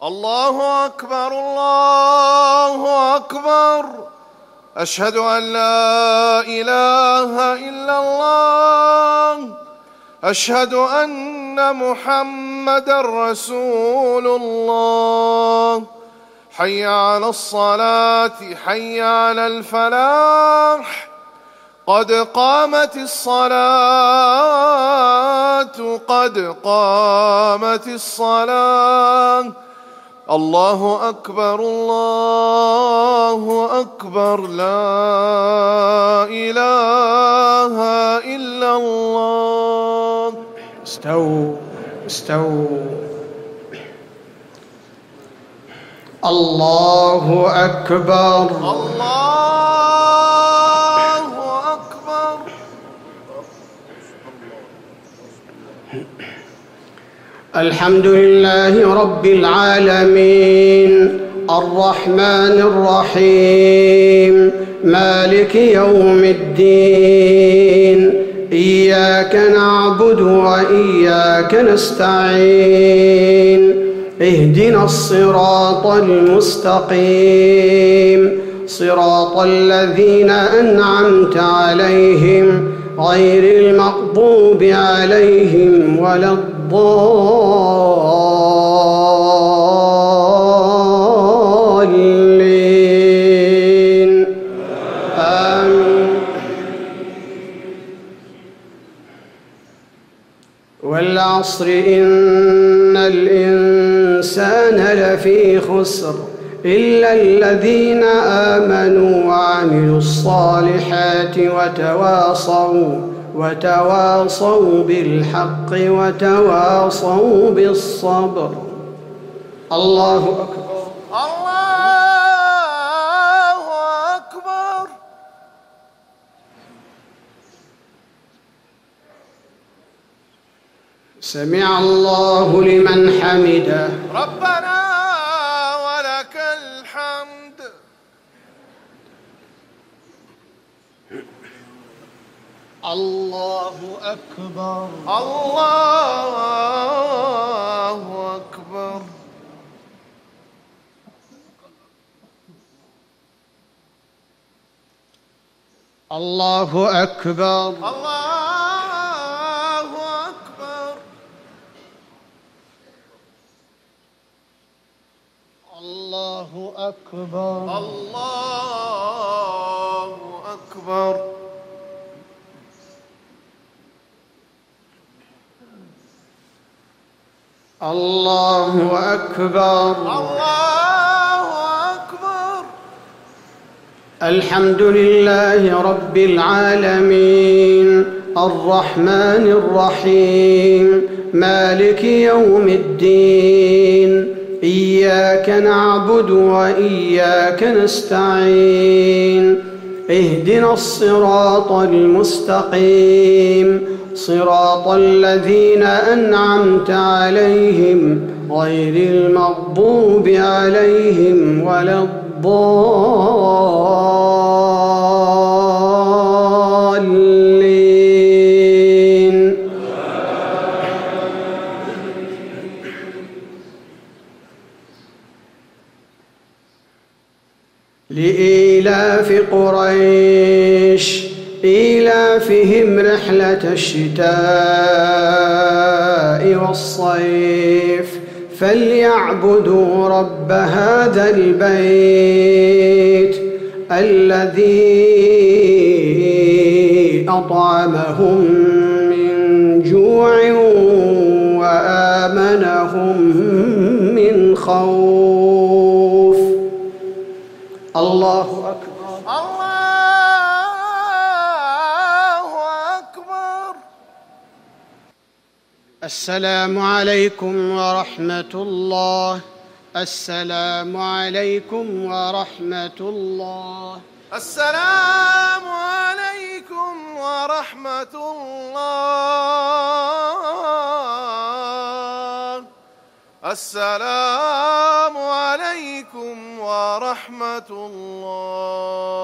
الله أكبر الله أكبر. أشهد أن لا إله إلا الله. أشهد أن محمدًا رسول الله. حي على الصلاة حي على الفلاح. قد قامت الصلاة قد قامت الصلاة. الله أكبر الله أكبر. لا إله إلا الله. استووا استووا. الله أكبر الله أكبر. الحمد لله رب العالمين الرحمن الرحيم مالك يوم الدين. إياك نعبد وإياك نستعين. اهدنا الصراط المستقيم صراط الذين أنعمت عليهم غير المغضوب عليهم ولا الضالين. آمين. والعصر إن الإنسان لفي خسر إلا الذين آمنوا وعملوا الصالحات وتواصوا بالحق وتواصوا بالصبر. الله أكبر الله أكبر. سمع الله لمن حمده. ربنا ولك الحمد. الله أكبر الله أكبر. الله أكبر الله أكبر. الله أكبر الله أكبر. الله أكبر الله أكبر. الحمد لله رب العالمين الرحمن الرحيم مالك يوم الدين. إياك نعبد وإياك نستعين. اهدنا الصراط المستقيم صراط الذين أنعمت عليهم غير المغضوب عليهم ولا الضالين. لإيلاف قريش إيلافهم رحلة الشتاء والصيف فليعبدوا رب هذا البيت الذي أطعمهم من جوع وآمنهم من خوف. الله أكبر الله أكبر. السلام عليكم ورحمة الله. السلام عليكم ورحمة الله. السلام عليكم ورحمة الله. السلام عليكم ورحمة الله.